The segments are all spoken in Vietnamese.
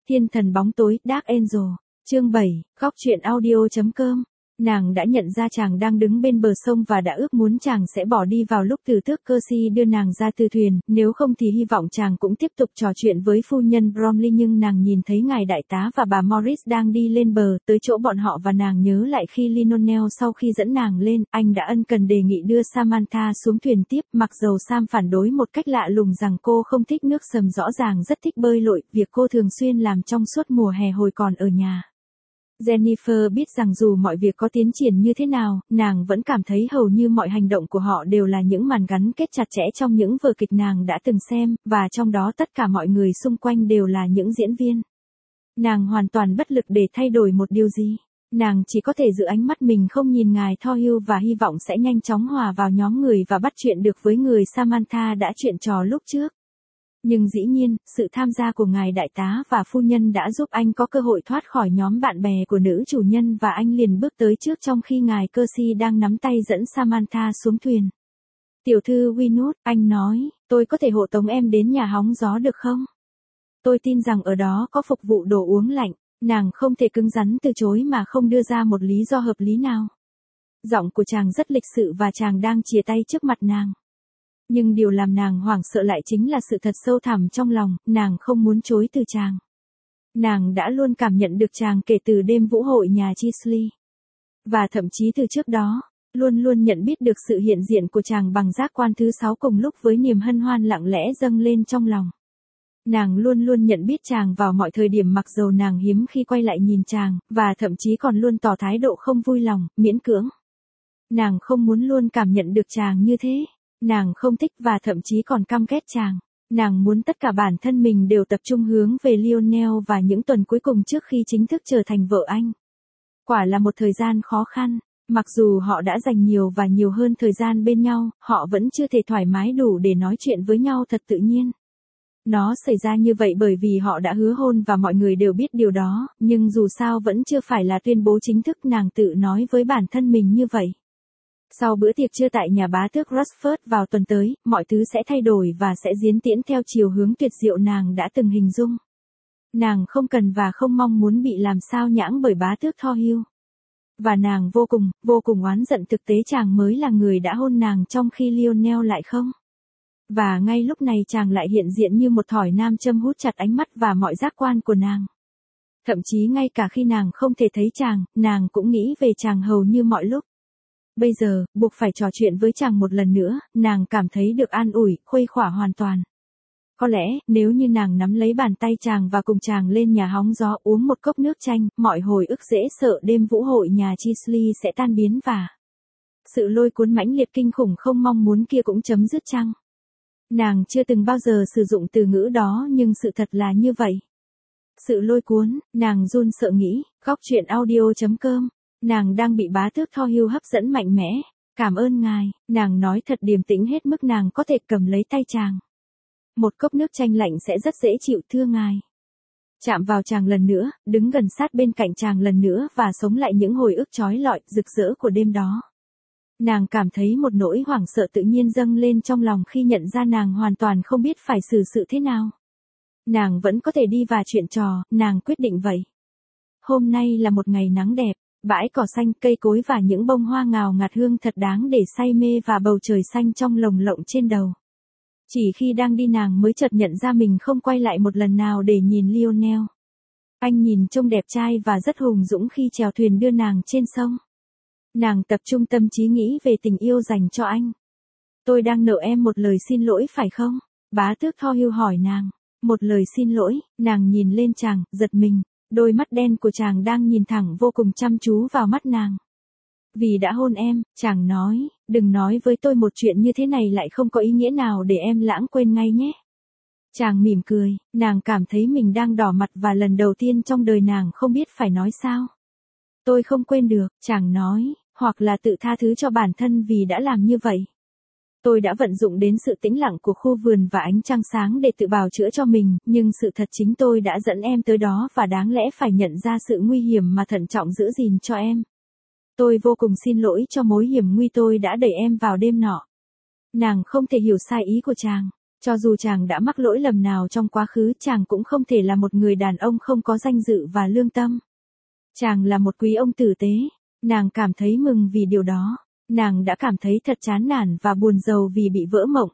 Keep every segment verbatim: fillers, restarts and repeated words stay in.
Thiên thần bóng tối, Dark Angel. Chương bảy, Góc truyện audio chấm com. Nàng đã nhận ra chàng đang đứng bên bờ sông và đã ước muốn chàng sẽ bỏ đi vào lúc từ tước Percy đưa nàng ra từ thuyền, nếu không thì hy vọng chàng cũng tiếp tục trò chuyện với phu nhân Bromley, nhưng nàng nhìn thấy ngài đại tá và bà Morris đang đi lên bờ, tới chỗ bọn họ và nàng nhớ lại khi Lionel sau khi dẫn nàng lên, anh đã ân cần đề nghị đưa Samantha xuống thuyền tiếp, mặc dầu Sam phản đối một cách lạ lùng rằng cô không thích nước sầm, rõ ràng rất thích bơi lội, việc cô thường xuyên làm trong suốt mùa hè hồi còn ở nhà. Jennifer biết rằng dù mọi việc có tiến triển như thế nào, nàng vẫn cảm thấy hầu như mọi hành động của họ đều là những màn gắn kết chặt chẽ trong những vở kịch nàng đã từng xem, và trong đó tất cả mọi người xung quanh đều là những diễn viên. Nàng hoàn toàn bất lực để thay đổi một điều gì. Nàng chỉ có thể giữ ánh mắt mình không nhìn ngài Thorhill và hy vọng sẽ nhanh chóng hòa vào nhóm người và bắt chuyện được với người Samantha đã chuyện trò lúc trước. Nhưng dĩ nhiên, sự tham gia của ngài đại tá và phu nhân đã giúp anh có cơ hội thoát khỏi nhóm bạn bè của nữ chủ nhân và anh liền bước tới trước trong khi ngài Percy đang nắm tay dẫn Samantha xuống thuyền. Tiểu thư Winwood, anh nói, tôi có thể hộ tống em đến nhà hóng gió được không? Tôi tin rằng ở đó có phục vụ đồ uống lạnh, nàng không thể cứng rắn từ chối mà không đưa ra một lý do hợp lý nào. Giọng của chàng rất lịch sự và chàng đang chìa tay trước mặt nàng. Nhưng điều làm nàng hoảng sợ lại chính là sự thật sâu thẳm trong lòng, nàng không muốn chối từ chàng. Nàng đã luôn cảm nhận được chàng kể từ đêm vũ hội nhà Chisley. Và thậm chí từ trước đó, luôn luôn nhận biết được sự hiện diện của chàng bằng giác quan thứ sáu cùng lúc với niềm hân hoan lặng lẽ dâng lên trong lòng. Nàng luôn luôn nhận biết chàng vào mọi thời điểm mặc dầu nàng hiếm khi quay lại nhìn chàng, và thậm chí còn luôn tỏ thái độ không vui lòng, miễn cưỡng. Nàng không muốn luôn cảm nhận được chàng như thế. Nàng không thích và thậm chí còn căm ghét chàng. Nàng muốn tất cả bản thân mình đều tập trung hướng về Lionel và những tuần cuối cùng trước khi chính thức trở thành vợ anh. Quả là một thời gian khó khăn. Mặc dù họ đã dành nhiều và nhiều hơn thời gian bên nhau, họ vẫn chưa thể thoải mái đủ để nói chuyện với nhau thật tự nhiên. Nó xảy ra như vậy bởi vì họ đã hứa hôn và mọi người đều biết điều đó, nhưng dù sao vẫn chưa phải là tuyên bố chính thức, nàng tự nói với bản thân mình như vậy. Sau bữa tiệc trưa tại nhà bá tước Rochford vào tuần tới, mọi thứ sẽ thay đổi và sẽ diễn tiến theo chiều hướng tuyệt diệu nàng đã từng hình dung. Nàng không cần và không mong muốn bị làm sao nhãng bởi bá tước Thorhill. Và nàng vô cùng, vô cùng oán giận thực tế chàng mới là người đã hôn nàng trong khi Lionel lại không. Và ngay lúc này chàng lại hiện diện như một thỏi nam châm hút chặt ánh mắt và mọi giác quan của nàng. Thậm chí ngay cả khi nàng không thể thấy chàng, nàng cũng nghĩ về chàng hầu như mọi lúc. Bây giờ, buộc phải trò chuyện với chàng một lần nữa, nàng cảm thấy được an ủi, khuây khỏa hoàn toàn. Có lẽ, nếu như nàng nắm lấy bàn tay chàng và cùng chàng lên nhà hóng gió uống một cốc nước chanh, mọi hồi ức dễ sợ đêm vũ hội nhà Chisley sẽ tan biến và sự lôi cuốn mãnh liệt kinh khủng không mong muốn kia cũng chấm dứt chăng? Nàng chưa từng bao giờ sử dụng từ ngữ đó nhưng sự thật là như vậy. Sự lôi cuốn, nàng run sợ nghĩ, góc truyện audio chấm com. Nàng đang bị bá tước Thorhill hấp dẫn mạnh mẽ. Cảm ơn ngài, nàng nói thật điềm tĩnh hết mức nàng có thể cầm lấy tay chàng. Một cốc nước chanh lạnh sẽ rất dễ chịu thưa ngài. Chạm vào chàng lần nữa, đứng gần sát bên cạnh chàng lần nữa và sống lại những hồi ức chói lọi, rực rỡ của đêm đó. Nàng cảm thấy một nỗi hoảng sợ tự nhiên dâng lên trong lòng khi nhận ra nàng hoàn toàn không biết phải xử sự thế nào. Nàng vẫn có thể đi và chuyện trò, nàng quyết định vậy. Hôm nay là một ngày nắng đẹp. Bãi cỏ xanh, cây cối và những bông hoa ngào ngạt hương thật đáng để say mê và bầu trời xanh trong lồng lộng trên đầu. Chỉ khi đang đi nàng mới chợt nhận ra mình không quay lại một lần nào để nhìn Lionel. Anh nhìn trông đẹp trai và rất hùng dũng khi chèo thuyền đưa nàng trên sông. Nàng tập trung tâm trí nghĩ về tình yêu dành cho anh. Tôi đang nợ em một lời xin lỗi phải không? Bá tước Thorhill hỏi nàng. Một lời xin lỗi, nàng nhìn lên chàng, giật mình. Đôi mắt đen của chàng đang nhìn thẳng vô cùng chăm chú vào mắt nàng. Vì đã hôn em, chàng nói, đừng nói với tôi một chuyện như thế này lại không có ý nghĩa nào để em lãng quên ngay nhé. Chàng mỉm cười, nàng cảm thấy mình đang đỏ mặt và lần đầu tiên trong đời nàng không biết phải nói sao. Tôi không quên được, chàng nói, hoặc là tự tha thứ cho bản thân vì đã làm như vậy. Tôi đã vận dụng đến sự tĩnh lặng của khu vườn và ánh trăng sáng để tự bào chữa cho mình, nhưng sự thật chính tôi đã dẫn em tới đó và đáng lẽ phải nhận ra sự nguy hiểm mà thận trọng giữ gìn cho em. Tôi vô cùng xin lỗi cho mối hiểm nguy tôi đã đẩy em vào đêm nọ. Nàng không thể hiểu sai ý của chàng. Cho dù chàng đã mắc lỗi lầm nào trong quá khứ, chàng cũng không thể là một người đàn ông không có danh dự và lương tâm. Chàng là một quý ông tử tế. Nàng cảm thấy mừng vì điều đó. Nàng đã cảm thấy thật chán nản và buồn rầu vì bị vỡ mộng.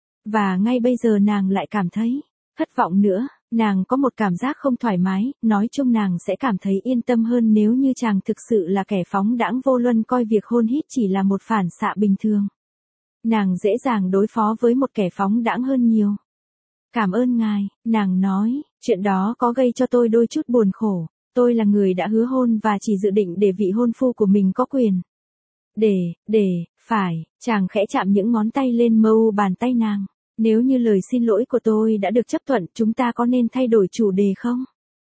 Và ngay bây giờ nàng lại cảm thấy thất vọng nữa. Nàng có một cảm giác không thoải mái, nói chung nàng sẽ cảm thấy yên tâm hơn nếu như chàng thực sự là kẻ phóng đãng vô luân coi việc hôn hít chỉ là một phản xạ bình thường. Nàng dễ dàng đối phó với một kẻ phóng đãng hơn nhiều. Cảm ơn ngài, nàng nói, chuyện đó có gây cho tôi đôi chút buồn khổ. Tôi là người đã hứa hôn và chỉ dự định để vị hôn phu của mình có quyền. Để, để, phải, chàng khẽ chạm những ngón tay lên mu bàn tay nàng. Nếu như lời xin lỗi của tôi đã được chấp thuận, chúng ta có nên thay đổi chủ đề không?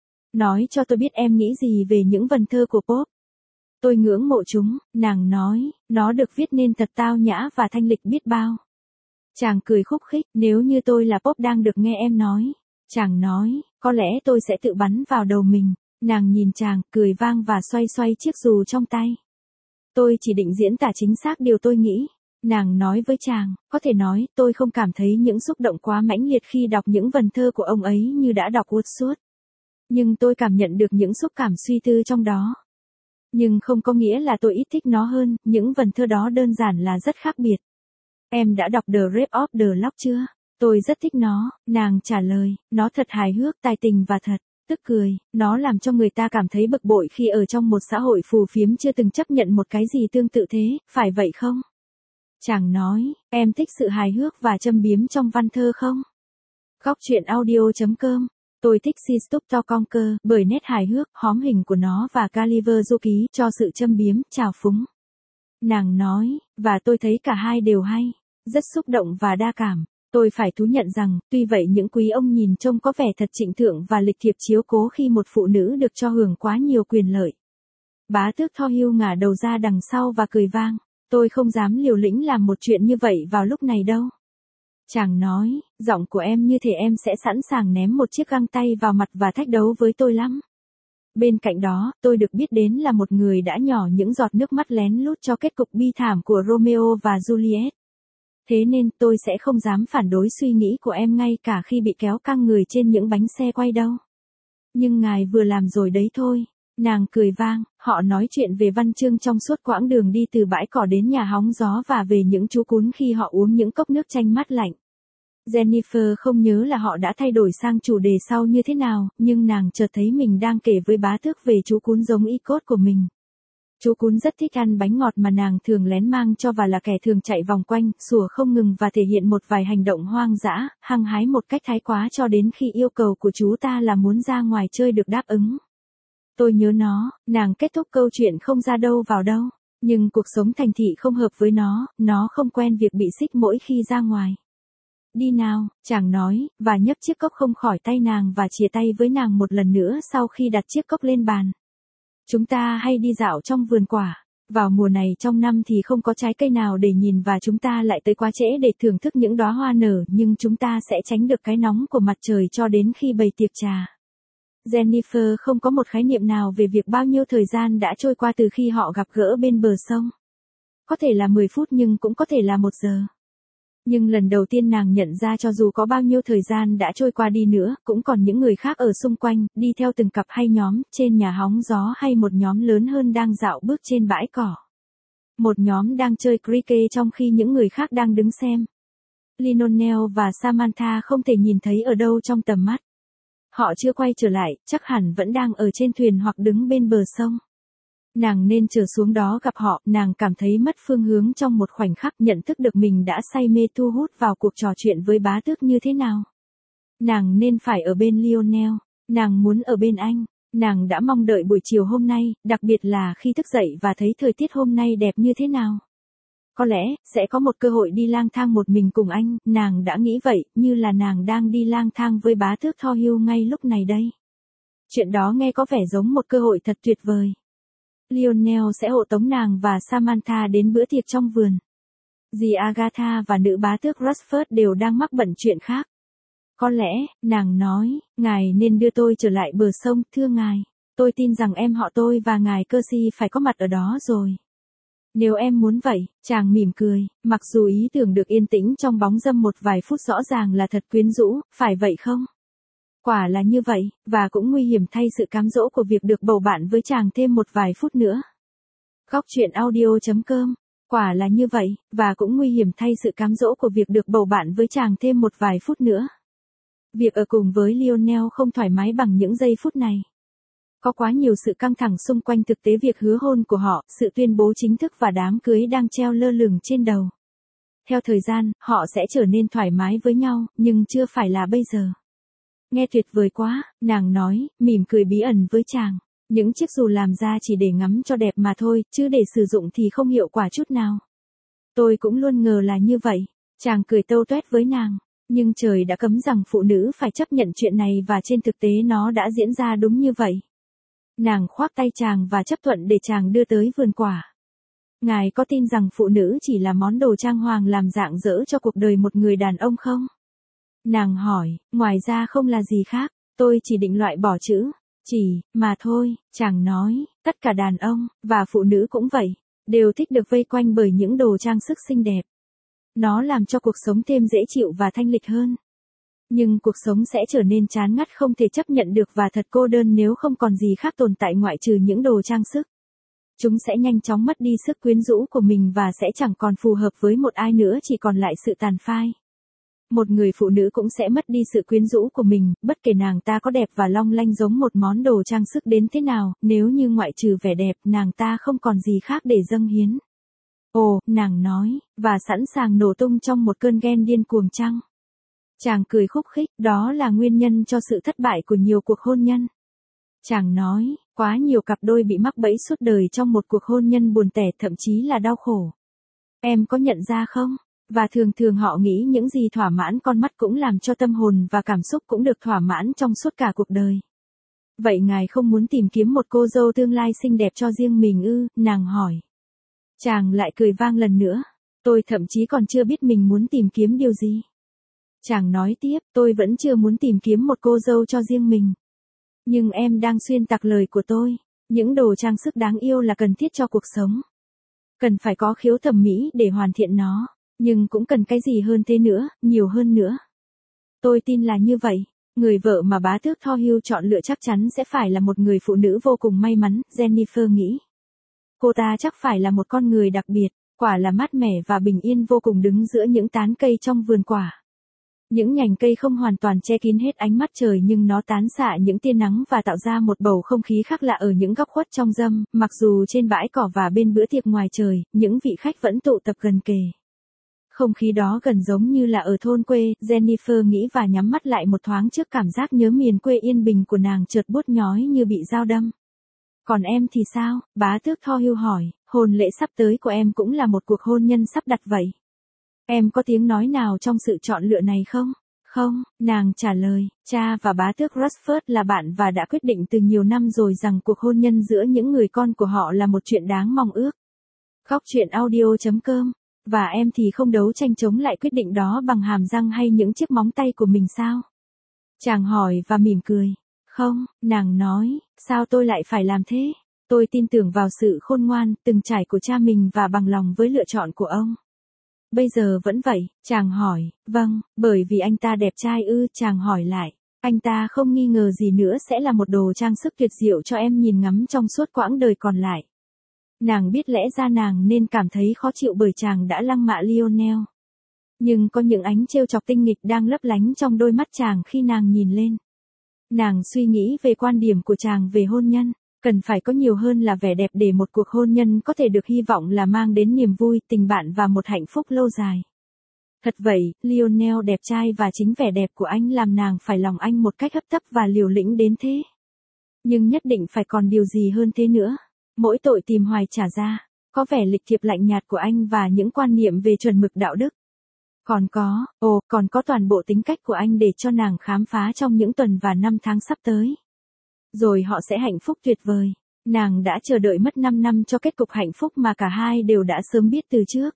Nói cho tôi biết em nghĩ gì về những vần thơ của Pop. Tôi ngưỡng mộ chúng, nàng nói, nó được viết nên thật tao nhã và thanh lịch biết bao. Chàng cười khúc khích, nếu như tôi là Pop đang được nghe em nói. Chàng nói, có lẽ tôi sẽ tự bắn vào đầu mình. Nàng nhìn chàng, cười vang và xoay xoay chiếc dù trong tay. Tôi chỉ định diễn tả chính xác điều tôi nghĩ. Nàng nói với chàng, có thể nói, tôi không cảm thấy những xúc động quá mãnh liệt khi đọc những vần thơ của ông ấy như đã đọc Wordsworth. Nhưng tôi cảm nhận được những xúc cảm suy tư trong đó. Nhưng không có nghĩa là tôi ít thích nó hơn, những vần thơ đó đơn giản là rất khác biệt. Em đã đọc The Rape of the Lock chưa? Tôi rất thích nó, nàng trả lời, nó thật hài hước, tài tình và thật, tức cười, nó làm cho người ta cảm thấy bực bội khi ở trong một xã hội phù phiếm chưa từng chấp nhận một cái gì tương tự thế, phải vậy không? Chàng nói, em thích sự hài hước và châm biếm trong văn thơ không? Góc truyện audio.com. Tôi thích Si Stop To Conquer bởi nét hài hước, hóm hình của nó và Gulliver Du Ký cho sự châm biếm, trào phúng. Nàng nói, và tôi thấy cả hai đều hay, rất xúc động và đa cảm. Tôi phải thú nhận rằng, tuy vậy những quý ông nhìn trông có vẻ thật trịnh thượng và lịch thiệp chiếu cố khi một phụ nữ được cho hưởng quá nhiều quyền lợi. Bá tước Thorhill ngả đầu ra đằng sau và cười vang. Tôi không dám liều lĩnh làm một chuyện như vậy vào lúc này đâu. Chàng nói, giọng của em như thể em sẽ sẵn sàng ném một chiếc găng tay vào mặt và thách đấu với tôi lắm. Bên cạnh đó, tôi được biết đến là một người đã nhỏ những giọt nước mắt lén lút cho kết cục bi thảm của Romeo và Juliet. Thế nên tôi sẽ không dám phản đối suy nghĩ của em ngay cả khi bị kéo căng người trên những bánh xe quay đâu. Nhưng ngài vừa làm rồi đấy thôi. Nàng cười vang, họ nói chuyện về văn chương trong suốt quãng đường đi từ bãi cỏ đến nhà hóng gió và về những chú cún khi họ uống những cốc nước chanh mát lạnh. Jennifer không nhớ là họ đã thay đổi sang chủ đề sau như thế nào, nhưng nàng chợt thấy mình đang kể với bá tước về chú cún giống y cốt của mình. Chú cún rất thích ăn bánh ngọt mà nàng thường lén mang cho và là kẻ thường chạy vòng quanh, sủa không ngừng và thể hiện một vài hành động hoang dã, hăng hái một cách thái quá cho đến khi yêu cầu của chú ta là muốn ra ngoài chơi được đáp ứng. Tôi nhớ nó, nàng kết thúc câu chuyện không ra đâu vào đâu, nhưng cuộc sống thành thị không hợp với nó, nó không quen việc bị xích mỗi khi ra ngoài. Đi nào, chàng nói, và nhấc chiếc cốc không khỏi tay nàng và chia tay với nàng một lần nữa sau khi đặt chiếc cốc lên bàn. Chúng ta hay đi dạo trong vườn quả. Vào mùa này trong năm thì không có trái cây nào để nhìn và chúng ta lại tới quá trễ để thưởng thức những đóa hoa nở, nhưng chúng ta sẽ tránh được cái nóng của mặt trời cho đến khi bày tiệc trà. Jennifer không có một khái niệm nào về việc bao nhiêu thời gian đã trôi qua từ khi họ gặp gỡ bên bờ sông. Có thể là mười phút nhưng cũng có thể là một giờ. Nhưng lần đầu tiên nàng nhận ra cho dù có bao nhiêu thời gian đã trôi qua đi nữa, cũng còn những người khác ở xung quanh, đi theo từng cặp hay nhóm, trên nhà hóng gió hay một nhóm lớn hơn đang dạo bước trên bãi cỏ. Một nhóm đang chơi cricket trong khi những người khác đang đứng xem. Lionel và Samantha không thể nhìn thấy ở đâu trong tầm mắt. Họ chưa quay trở lại, chắc hẳn vẫn đang ở trên thuyền hoặc đứng bên bờ sông. Nàng nên trở xuống đó gặp họ, nàng cảm thấy mất phương hướng trong một khoảnh khắc, nhận thức được mình đã say mê thu hút vào cuộc trò chuyện với bá tước như thế nào. Nàng nên phải ở bên Lionel, nàng muốn ở bên anh, nàng đã mong đợi buổi chiều hôm nay, đặc biệt là khi thức dậy và thấy thời tiết hôm nay đẹp như thế nào. Có lẽ, sẽ có một cơ hội đi lang thang một mình cùng anh, nàng đã nghĩ vậy, như là nàng đang đi lang thang với bá tước Thorhill ngay lúc này đây. Chuyện đó nghe có vẻ giống một cơ hội thật tuyệt vời. Lionel sẽ hộ tống nàng và Samantha đến bữa tiệc trong vườn. Dì Agatha và nữ bá tước Rushford đều đang mắc bận chuyện khác. Có lẽ, nàng nói, ngài nên đưa tôi trở lại bờ sông, thưa ngài. Tôi tin rằng em họ tôi và ngài Percy phải có mặt ở đó rồi. Nếu em muốn vậy, chàng mỉm cười, mặc dù ý tưởng được yên tĩnh trong bóng râm một vài phút rõ ràng là thật quyến rũ, phải vậy không? Quả là như vậy, và cũng nguy hiểm thay sự cám dỗ của việc được bầu bạn với chàng thêm một vài phút nữa. Góc truyện audio chấm com. Quả là như vậy, và cũng nguy hiểm thay sự cám dỗ của việc được bầu bạn với chàng thêm một vài phút nữa. Việc ở cùng với Lionel không thoải mái bằng những giây phút này. Có quá nhiều sự căng thẳng xung quanh thực tế việc hứa hôn của họ, sự tuyên bố chính thức và đám cưới đang treo lơ lửng trên đầu. Theo thời gian, họ sẽ trở nên thoải mái với nhau, nhưng chưa phải là bây giờ. Nghe tuyệt vời quá, nàng nói, mỉm cười bí ẩn với chàng. Những chiếc dù làm ra chỉ để ngắm cho đẹp mà thôi, chứ để sử dụng thì không hiệu quả chút nào. Tôi cũng luôn ngờ là như vậy. Chàng cười tâu tuét với nàng. Nhưng trời đã cấm rằng phụ nữ phải chấp nhận chuyện này và trên thực tế nó đã diễn ra đúng như vậy. Nàng khoác tay chàng và chấp thuận để chàng đưa tới vườn quả. Ngài có tin rằng phụ nữ chỉ là món đồ trang hoàng làm rạng rỡ cho cuộc đời một người đàn ông không? Nàng hỏi, ngoài ra không là gì khác, tôi chỉ định loại bỏ chữ, chỉ, mà thôi, chàng nói, tất cả đàn ông, và phụ nữ cũng vậy, đều thích được vây quanh bởi những đồ trang sức xinh đẹp. Nó làm cho cuộc sống thêm dễ chịu và thanh lịch hơn. Nhưng cuộc sống sẽ trở nên chán ngắt không thể chấp nhận được và thật cô đơn nếu không còn gì khác tồn tại ngoại trừ những đồ trang sức. Chúng sẽ nhanh chóng mất đi sức quyến rũ của mình và sẽ chẳng còn phù hợp với một ai nữa, chỉ còn lại sự tàn phai. Một người phụ nữ cũng sẽ mất đi sự quyến rũ của mình, bất kể nàng ta có đẹp và long lanh giống một món đồ trang sức đến thế nào, nếu như ngoại trừ vẻ đẹp, nàng ta không còn gì khác để dâng hiến. Ồ, nàng nói, và sẵn sàng nổ tung trong một cơn ghen điên cuồng chăng? Chàng cười khúc khích, đó là nguyên nhân cho sự thất bại của nhiều cuộc hôn nhân. Chàng nói, quá nhiều cặp đôi bị mắc bẫy suốt đời trong một cuộc hôn nhân buồn tẻ, thậm chí là đau khổ. Em có nhận ra không? Và thường thường họ nghĩ những gì thỏa mãn con mắt cũng làm cho tâm hồn và cảm xúc cũng được thỏa mãn trong suốt cả cuộc đời. Vậy ngài không muốn tìm kiếm một cô dâu tương lai xinh đẹp cho riêng mình ư? Nàng hỏi. Chàng lại cười vang lần nữa. Tôi thậm chí còn chưa biết mình muốn tìm kiếm điều gì. Chàng nói tiếp, tôi vẫn chưa muốn tìm kiếm một cô dâu cho riêng mình. Nhưng em đang xuyên tạc lời của tôi. Những đồ trang sức đáng yêu là cần thiết cho cuộc sống. Cần phải có khiếu thẩm mỹ để hoàn thiện nó. Nhưng cũng cần cái gì hơn thế nữa, nhiều hơn nữa. Tôi tin là như vậy. Người vợ mà bá tước Thorhill chọn lựa chắc chắn sẽ phải là một người phụ nữ vô cùng may mắn, Jennifer nghĩ. Cô ta chắc phải là một con người đặc biệt, quả là mát mẻ và bình yên vô cùng đứng giữa những tán cây trong vườn quả. Những nhành cây không hoàn toàn che kín hết ánh mắt trời nhưng nó tán xạ những tia nắng và tạo ra một bầu không khí khác lạ ở những góc khuất trong râm, mặc dù trên bãi cỏ và bên bữa tiệc ngoài trời, những vị khách vẫn tụ tập gần kề. Không khí đó gần giống như là ở thôn quê, Jennifer nghĩ và nhắm mắt lại một thoáng trước cảm giác nhớ miền quê yên bình của nàng chợt buốt nhói như bị dao đâm. Còn em thì sao? Bá tước Thorhill hỏi, hôn lễ sắp tới của em cũng là một cuộc hôn nhân sắp đặt vậy. Em có tiếng nói nào trong sự chọn lựa này không? Không, nàng trả lời, cha và bá tước Rushford là bạn và đã quyết định từ nhiều năm rồi rằng cuộc hôn nhân giữa những người con của họ là một chuyện đáng mong ước. Góc truyện audio chấm com. Và em thì không đấu tranh chống lại quyết định đó bằng hàm răng hay những chiếc móng tay của mình sao? Chàng hỏi và mỉm cười. Không, nàng nói, sao tôi lại phải làm thế? Tôi tin tưởng vào sự khôn ngoan, từng trải của cha mình và bằng lòng với lựa chọn của ông. Bây giờ vẫn vậy, chàng hỏi, vâng, bởi vì anh ta đẹp trai ư? Chàng hỏi lại, anh ta không nghi ngờ gì nữa sẽ là một đồ trang sức tuyệt diệu cho em nhìn ngắm trong suốt quãng đời còn lại. Nàng biết lẽ ra nàng nên cảm thấy khó chịu bởi chàng đã lăng mạ Lionel. Nhưng có những ánh trêu chọc tinh nghịch đang lấp lánh trong đôi mắt chàng khi nàng nhìn lên. Nàng suy nghĩ về quan điểm của chàng về hôn nhân, cần phải có nhiều hơn là vẻ đẹp để một cuộc hôn nhân có thể được hy vọng là mang đến niềm vui, tình bạn và một hạnh phúc lâu dài. Thật vậy, Lionel đẹp trai và chính vẻ đẹp của anh làm nàng phải lòng anh một cách hấp tấp và liều lĩnh đến thế. Nhưng nhất định phải còn điều gì hơn thế nữa. Mỗi tội tìm hoài trả ra, có vẻ lịch thiệp lạnh nhạt của anh và những quan niệm về chuẩn mực đạo đức. Còn có, ồ, còn có toàn bộ tính cách của anh để cho nàng khám phá trong những tuần và năm tháng sắp tới. Rồi họ sẽ hạnh phúc tuyệt vời. Nàng đã chờ đợi mất năm năm cho kết cục hạnh phúc mà cả hai đều đã sớm biết từ trước.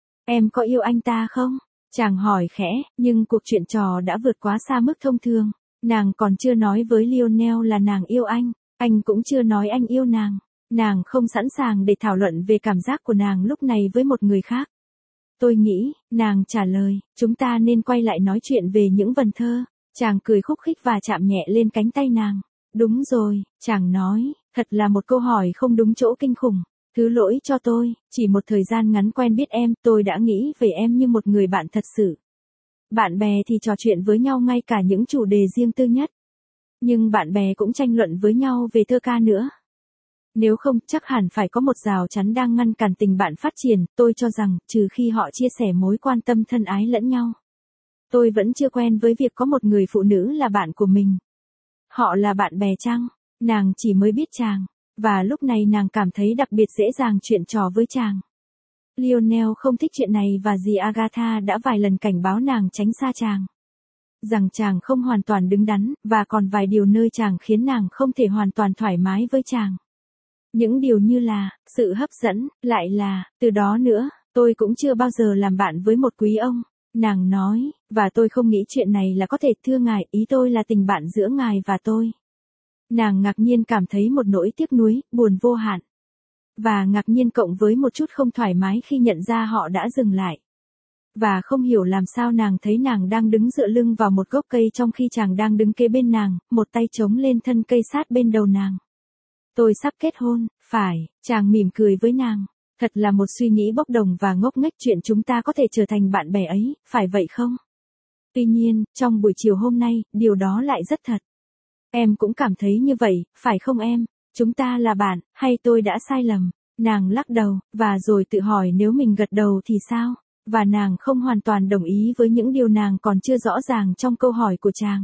Em có yêu anh ta không? Chàng hỏi khẽ, nhưng cuộc chuyện trò đã vượt quá xa mức thông thường. Nàng còn chưa nói với Lionel là nàng yêu anh, anh cũng chưa nói anh yêu nàng. Nàng không sẵn sàng để thảo luận về cảm giác của nàng lúc này với một người khác. Tôi nghĩ, nàng trả lời, chúng ta nên quay lại nói chuyện về những vần thơ. Chàng cười khúc khích và chạm nhẹ lên cánh tay nàng. Đúng rồi, chàng nói, thật là một câu hỏi không đúng chỗ kinh khủng. Thứ lỗi cho tôi, chỉ một thời gian ngắn quen biết em, tôi đã nghĩ về em như một người bạn thật sự. Bạn bè thì trò chuyện với nhau ngay cả những chủ đề riêng tư nhất. Nhưng bạn bè cũng tranh luận với nhau về thơ ca nữa. Nếu không, chắc hẳn phải có một rào chắn đang ngăn cản tình bạn phát triển, tôi cho rằng, trừ khi họ chia sẻ mối quan tâm thân ái lẫn nhau. Tôi vẫn chưa quen với việc có một người phụ nữ là bạn của mình. Họ là bạn bè chăng? Nàng chỉ mới biết chàng, và lúc này nàng cảm thấy đặc biệt dễ dàng chuyện trò với chàng. Lionel không thích chuyện này và dì Agatha đã vài lần cảnh báo nàng tránh xa chàng. Rằng chàng không hoàn toàn đứng đắn, và còn vài điều nơi chàng khiến nàng không thể hoàn toàn thoải mái với chàng. Những điều như là, sự hấp dẫn, lại là, từ đó nữa, tôi cũng chưa bao giờ làm bạn với một quý ông. Nàng nói, và tôi không nghĩ chuyện này là có thể, thưa ngài, ý tôi là tình bạn giữa ngài và tôi. Nàng ngạc nhiên cảm thấy một nỗi tiếc nuối, buồn vô hạn. Và ngạc nhiên cộng với một chút không thoải mái khi nhận ra họ đã dừng lại. Và không hiểu làm sao nàng thấy nàng đang đứng dựa lưng vào một gốc cây trong khi chàng đang đứng kế bên nàng, một tay chống lên thân cây sát bên đầu nàng. Tôi sắp kết hôn, phải, chàng mỉm cười với nàng. Thật là một suy nghĩ bốc đồng và ngốc nghếch chuyện chúng ta có thể trở thành bạn bè ấy, phải vậy không? Tuy nhiên, trong buổi chiều hôm nay, điều đó lại rất thật. Em cũng cảm thấy như vậy, phải không em? Chúng ta là bạn, hay tôi đã sai lầm? Nàng lắc đầu, và rồi tự hỏi nếu mình gật đầu thì sao? Và nàng không hoàn toàn đồng ý với những điều nàng còn chưa rõ ràng trong câu hỏi của chàng.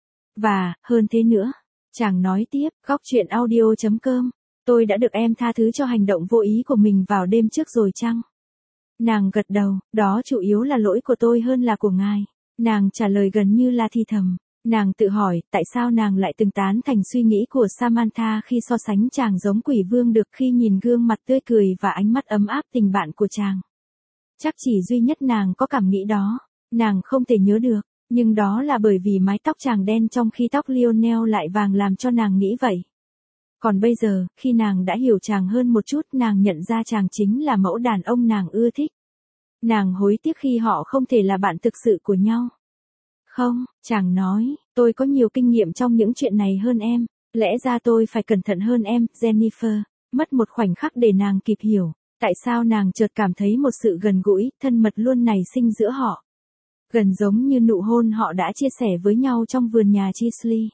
Và, hơn thế nữa, chàng nói tiếp, góc chuyện audio chấm com. Tôi đã được em tha thứ cho hành động vô ý của mình vào đêm trước rồi chăng? Nàng gật đầu, đó chủ yếu là lỗi của tôi hơn là của ngài. Nàng trả lời gần như là thì thầm. Nàng tự hỏi, tại sao nàng lại từng tán thành suy nghĩ của Samantha khi so sánh chàng giống quỷ vương được khi nhìn gương mặt tươi cười và ánh mắt ấm áp tình bạn của chàng. Chắc chỉ duy nhất nàng có cảm nghĩ đó. Nàng không thể nhớ được, nhưng đó là bởi vì mái tóc chàng đen trong khi tóc Lionel lại vàng làm cho nàng nghĩ vậy. Còn bây giờ, khi nàng đã hiểu chàng hơn một chút, nàng nhận ra chàng chính là mẫu đàn ông nàng ưa thích. Nàng hối tiếc khi họ không thể là bạn thực sự của nhau. Không, chàng nói, tôi có nhiều kinh nghiệm trong những chuyện này hơn em. Lẽ ra tôi phải cẩn thận hơn em, Jennifer. Mất một khoảnh khắc để nàng kịp hiểu. Tại sao nàng chợt cảm thấy một sự gần gũi, thân mật luôn nảy sinh giữa họ. Gần giống như nụ hôn họ đã chia sẻ với nhau trong vườn nhà Chisley.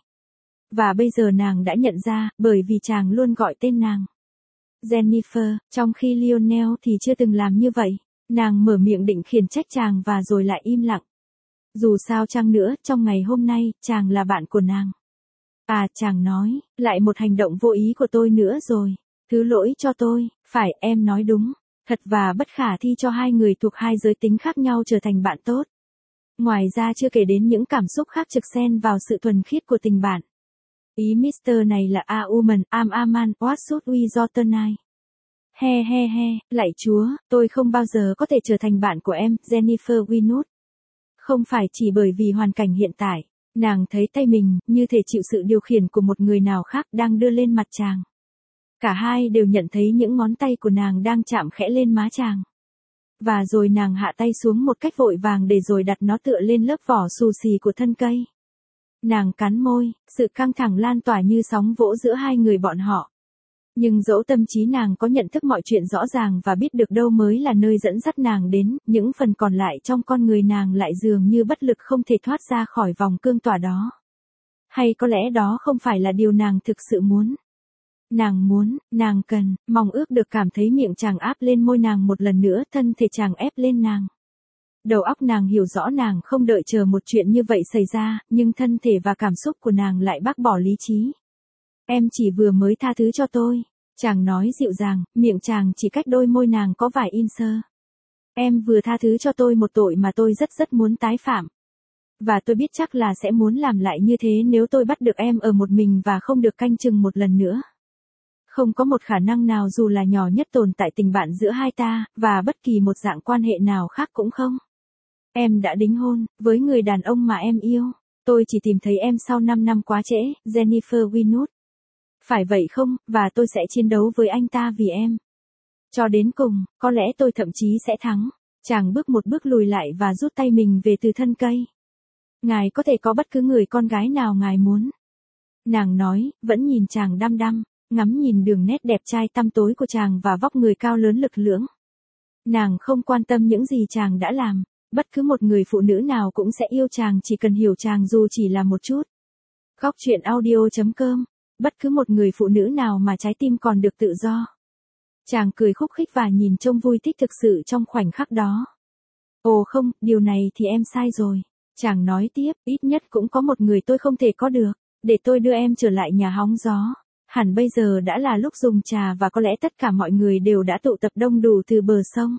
Và bây giờ nàng đã nhận ra, bởi vì chàng luôn gọi tên nàng Jennifer, trong khi Lionel thì chưa từng làm như vậy. Nàng mở miệng định khiển trách chàng và rồi lại im lặng. Dù sao chăng nữa, trong ngày hôm nay, chàng là bạn của nàng. À, chàng nói, lại một hành động vô ý của tôi nữa rồi. Thứ lỗi cho tôi, phải, em nói đúng. Thật và bất khả thi cho hai người thuộc hai giới tính khác nhau trở thành bạn tốt. Ngoài ra chưa kể đến những cảm xúc khác trực xen vào sự thuần khiết của tình bạn. Ý Mister này là A woman, am a man, what should we do tonight? He he he, lạy chúa, tôi không bao giờ có thể trở thành bạn của em, Jennifer Winwood. Không phải chỉ bởi vì hoàn cảnh hiện tại, nàng thấy tay mình, như thể chịu sự điều khiển của một người nào khác đang đưa lên mặt chàng. Cả hai đều nhận thấy những ngón tay của nàng đang chạm khẽ lên má chàng. Và rồi nàng hạ tay xuống một cách vội vàng để rồi đặt nó tựa lên lớp vỏ xù xì của thân cây. Nàng cắn môi, sự căng thẳng lan tỏa như sóng vỗ giữa hai người bọn họ. Nhưng dẫu tâm trí nàng có nhận thức mọi chuyện rõ ràng và biết được đâu mới là nơi dẫn dắt nàng đến, những phần còn lại trong con người nàng lại dường như bất lực không thể thoát ra khỏi vòng cương tỏa đó. Hay có lẽ đó không phải là điều nàng thực sự muốn. Nàng muốn, nàng cần, mong ước được cảm thấy miệng chàng áp lên môi nàng một lần nữa, thân thể chàng ép lên nàng. Đầu óc nàng hiểu rõ nàng không đợi chờ một chuyện như vậy xảy ra, nhưng thân thể và cảm xúc của nàng lại bác bỏ lý trí. Em chỉ vừa mới tha thứ cho tôi. Chàng nói dịu dàng, miệng chàng chỉ cách đôi môi nàng có vài inch. Em vừa tha thứ cho tôi một tội mà tôi rất rất muốn tái phạm. Và tôi biết chắc là sẽ muốn làm lại như thế nếu tôi bắt được em ở một mình và không được canh chừng một lần nữa. Không có một khả năng nào dù là nhỏ nhất tồn tại tình bạn giữa hai ta, và bất kỳ một dạng quan hệ nào khác cũng không. Em đã đính hôn, với người đàn ông mà em yêu. Tôi chỉ tìm thấy em sau năm năm quá trễ, Jennifer Winwood. Phải vậy không, và tôi sẽ chiến đấu với anh ta vì em. Cho đến cùng, có lẽ tôi thậm chí sẽ thắng. Chàng bước một bước lùi lại và rút tay mình về từ thân cây. Ngài có thể có bất cứ người con gái nào ngài muốn. Nàng nói, vẫn nhìn chàng đăm đăm, ngắm nhìn đường nét đẹp trai tăm tối của chàng và vóc người cao lớn lực lưỡng. Nàng không quan tâm những gì chàng đã làm, bất cứ một người phụ nữ nào cũng sẽ yêu chàng chỉ cần hiểu chàng dù chỉ là một chút. Góc truyện audio chấm com, bất cứ một người phụ nữ nào mà trái tim còn được tự do. Chàng cười khúc khích và nhìn trông vui thích thực sự trong khoảnh khắc đó. Ồ không, điều này thì em sai rồi. Chàng nói tiếp, ít nhất cũng có một người tôi không thể có được, để tôi đưa em trở lại nhà hóng gió. Hẳn bây giờ đã là lúc dùng trà và có lẽ tất cả mọi người đều đã tụ tập đông đủ từ bờ sông.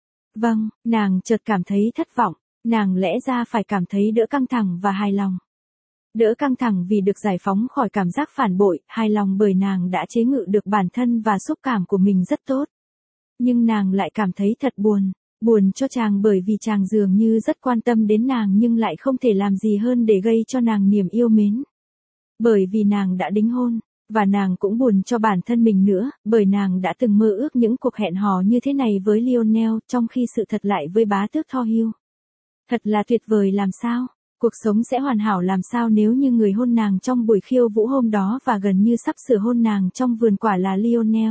Vâng, nàng chợt cảm thấy thất vọng, nàng lẽ ra phải cảm thấy đỡ căng thẳng và hài lòng. Đỡ căng thẳng vì được giải phóng khỏi cảm giác phản bội, hài lòng bởi nàng đã chế ngự được bản thân và xúc cảm của mình rất tốt. Nhưng nàng lại cảm thấy thật buồn, buồn cho chàng bởi vì chàng dường như rất quan tâm đến nàng nhưng lại không thể làm gì hơn để gây cho nàng niềm yêu mến. Bởi vì nàng đã đính hôn, và nàng cũng buồn cho bản thân mình nữa, bởi nàng đã từng mơ ước những cuộc hẹn hò như thế này với Lionel, trong khi sự thật lại với bá tước Thorhill. Thật là tuyệt vời làm sao? Cuộc sống sẽ hoàn hảo làm sao nếu như người hôn nàng trong buổi khiêu vũ hôm đó và gần như sắp sửa hôn nàng trong vườn quả là Lionel.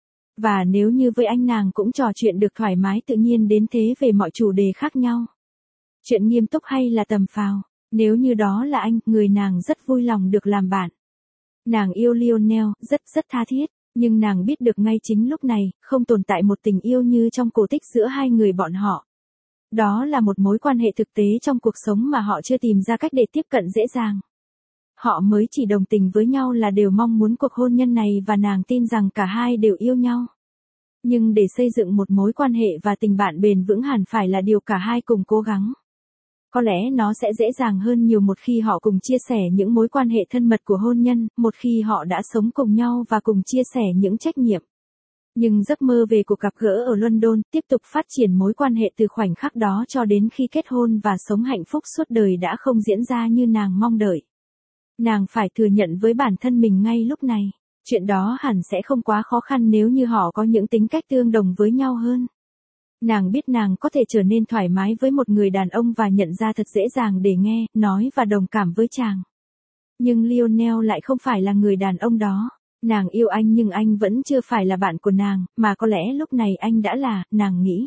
Và nếu như với anh nàng cũng trò chuyện được thoải mái tự nhiên đến thế về mọi chủ đề khác nhau. Chuyện nghiêm túc hay là tầm phào, nếu như đó là anh, người nàng rất vui lòng được làm bạn. Nàng yêu Lionel, rất rất tha thiết, nhưng nàng biết được ngay chính lúc này, không tồn tại một tình yêu như trong cổ tích giữa hai người bọn họ. Đó là một mối quan hệ thực tế trong cuộc sống mà họ chưa tìm ra cách để tiếp cận dễ dàng. Họ mới chỉ đồng tình với nhau là đều mong muốn cuộc hôn nhân này và nàng tin rằng cả hai đều yêu nhau. Nhưng để xây dựng một mối quan hệ và tình bạn bền vững hẳn phải là điều cả hai cùng cố gắng. Có lẽ nó sẽ dễ dàng hơn nhiều một khi họ cùng chia sẻ những mối quan hệ thân mật của hôn nhân, một khi họ đã sống cùng nhau và cùng chia sẻ những trách nhiệm. Nhưng giấc mơ về cuộc gặp gỡ ở London, tiếp tục phát triển mối quan hệ từ khoảnh khắc đó cho đến khi kết hôn và sống hạnh phúc suốt đời đã không diễn ra như nàng mong đợi. Nàng phải thừa nhận với bản thân mình ngay lúc này, chuyện đó hẳn sẽ không quá khó khăn nếu như họ có những tính cách tương đồng với nhau hơn. Nàng biết nàng có thể trở nên thoải mái với một người đàn ông và nhận ra thật dễ dàng để nghe, nói và đồng cảm với chàng. Nhưng Lionel lại không phải là người đàn ông đó. Nàng yêu anh nhưng anh vẫn chưa phải là bạn của nàng, mà có lẽ lúc này anh đã là, nàng nghĩ.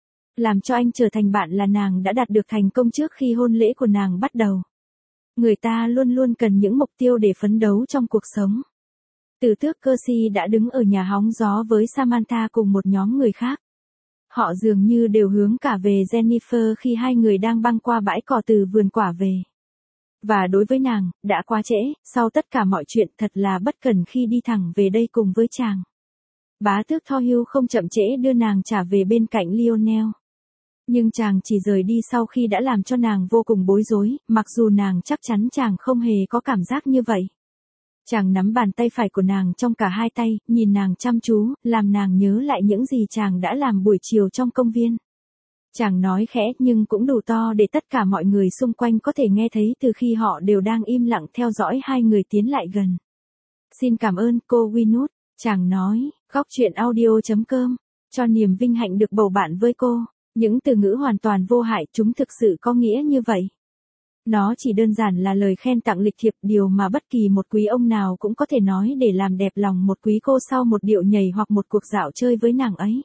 Làm cho anh trở thành bạn là nàng đã đạt được thành công trước khi hôn lễ của nàng bắt đầu. Người ta luôn luôn cần những mục tiêu để phấn đấu trong cuộc sống. Tử tước Percy đã đứng ở nhà hóng gió với Samantha cùng một nhóm người khác. Họ dường như đều hướng cả về Jennifer khi hai người đang băng qua bãi cỏ từ vườn quả về. Và đối với nàng, đã quá trễ, sau tất cả mọi chuyện thật là bất cần khi đi thẳng về đây cùng với chàng. Bá tước Thorhill không chậm trễ đưa nàng trả về bên cạnh Lionel. Nhưng chàng chỉ rời đi sau khi đã làm cho nàng vô cùng bối rối, mặc dù nàng chắc chắn chàng không hề có cảm giác như vậy. Chàng nắm bàn tay phải của nàng trong cả hai tay, nhìn nàng chăm chú, làm nàng nhớ lại những gì chàng đã làm buổi chiều trong công viên. Chàng nói khẽ nhưng cũng đủ to để tất cả mọi người xung quanh có thể nghe thấy từ khi họ đều đang im lặng theo dõi hai người tiến lại gần. Xin cảm ơn cô Winwood, chàng nói, góc truyện audio chấm com, cho niềm vinh hạnh được bầu bạn với cô. Những từ ngữ hoàn toàn vô hại, chúng thực sự có nghĩa như vậy. Nó chỉ đơn giản là lời khen tặng lịch thiệp, điều mà bất kỳ một quý ông nào cũng có thể nói để làm đẹp lòng một quý cô sau một điệu nhảy hoặc một cuộc dạo chơi với nàng ấy.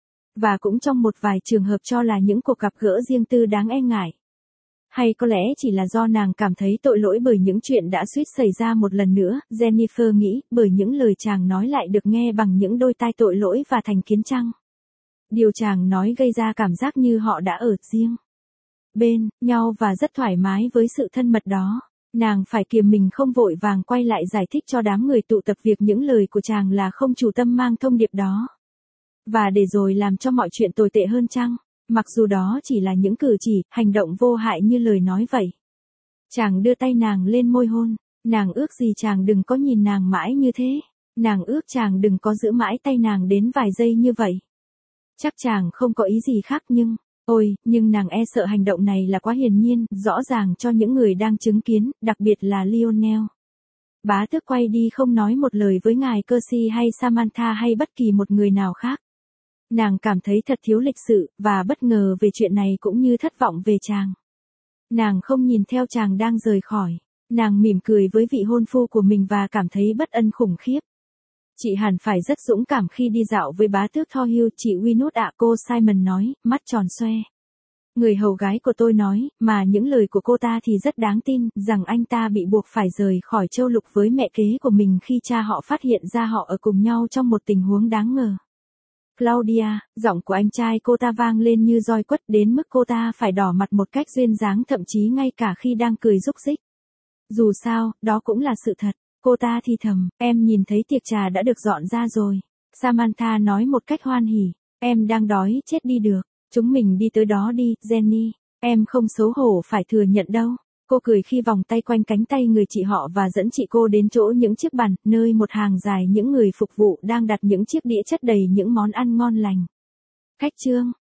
Và cũng trong một vài trường hợp cho là những cuộc gặp gỡ riêng tư đáng e ngại. Hay có lẽ chỉ là do nàng cảm thấy tội lỗi bởi những chuyện đã suýt xảy ra một lần nữa, Jennifer nghĩ, bởi những lời chàng nói lại được nghe bằng những đôi tai tội lỗi và thành kiến chăng. Điều chàng nói gây ra cảm giác như họ đã ở riêng bên nhau và rất thoải mái với sự thân mật đó. Nàng phải kiềm mình không vội vàng quay lại giải thích cho đám người tụ tập việc những lời của chàng là không chủ tâm mang thông điệp đó. Và để rồi làm cho mọi chuyện tồi tệ hơn chăng, mặc dù đó chỉ là những cử chỉ, hành động vô hại như lời nói vậy. Chàng đưa tay nàng lên môi hôn, nàng ước gì chàng đừng có nhìn nàng mãi như thế, nàng ước chàng đừng có giữ mãi tay nàng đến vài giây như vậy. Chắc chàng không có ý gì khác nhưng, ôi, nhưng nàng e sợ hành động này là quá hiển nhiên, rõ ràng cho những người đang chứng kiến, đặc biệt là Lionel. Bá tước quay đi không nói một lời với ngài Percy hay Samantha hay bất kỳ một người nào khác. Nàng cảm thấy thật thiếu lịch sự, và bất ngờ về chuyện này cũng như thất vọng về chàng. Nàng không nhìn theo chàng đang rời khỏi. Nàng mỉm cười với vị hôn phu của mình và cảm thấy bất ân khủng khiếp. Chị hẳn phải rất dũng cảm khi đi dạo với bá tước Thorhild, chị Winwood ạ, cô Simon nói, mắt tròn xoe. Người hầu gái của tôi nói, mà những lời của cô ta thì rất đáng tin, rằng anh ta bị buộc phải rời khỏi châu lục với mẹ kế của mình khi cha họ phát hiện ra họ ở cùng nhau trong một tình huống đáng ngờ. Claudia, giọng của anh trai cô ta vang lên như roi quất đến mức cô ta phải đỏ mặt một cách duyên dáng, thậm chí ngay cả khi đang cười rúc rích. Dù sao, đó cũng là sự thật. Cô ta thì thầm, em nhìn thấy tiệc trà đã được dọn ra rồi. Samantha nói một cách hoan hỉ, em đang đói chết đi được. Chúng mình đi tới đó đi, Jenny. Em không xấu hổ phải thừa nhận đâu. Cô cười khi vòng tay quanh cánh tay người chị họ và dẫn chị cô đến chỗ những chiếc bàn, nơi một hàng dài những người phục vụ đang đặt những chiếc đĩa chất đầy những món ăn ngon lành. Khách trương,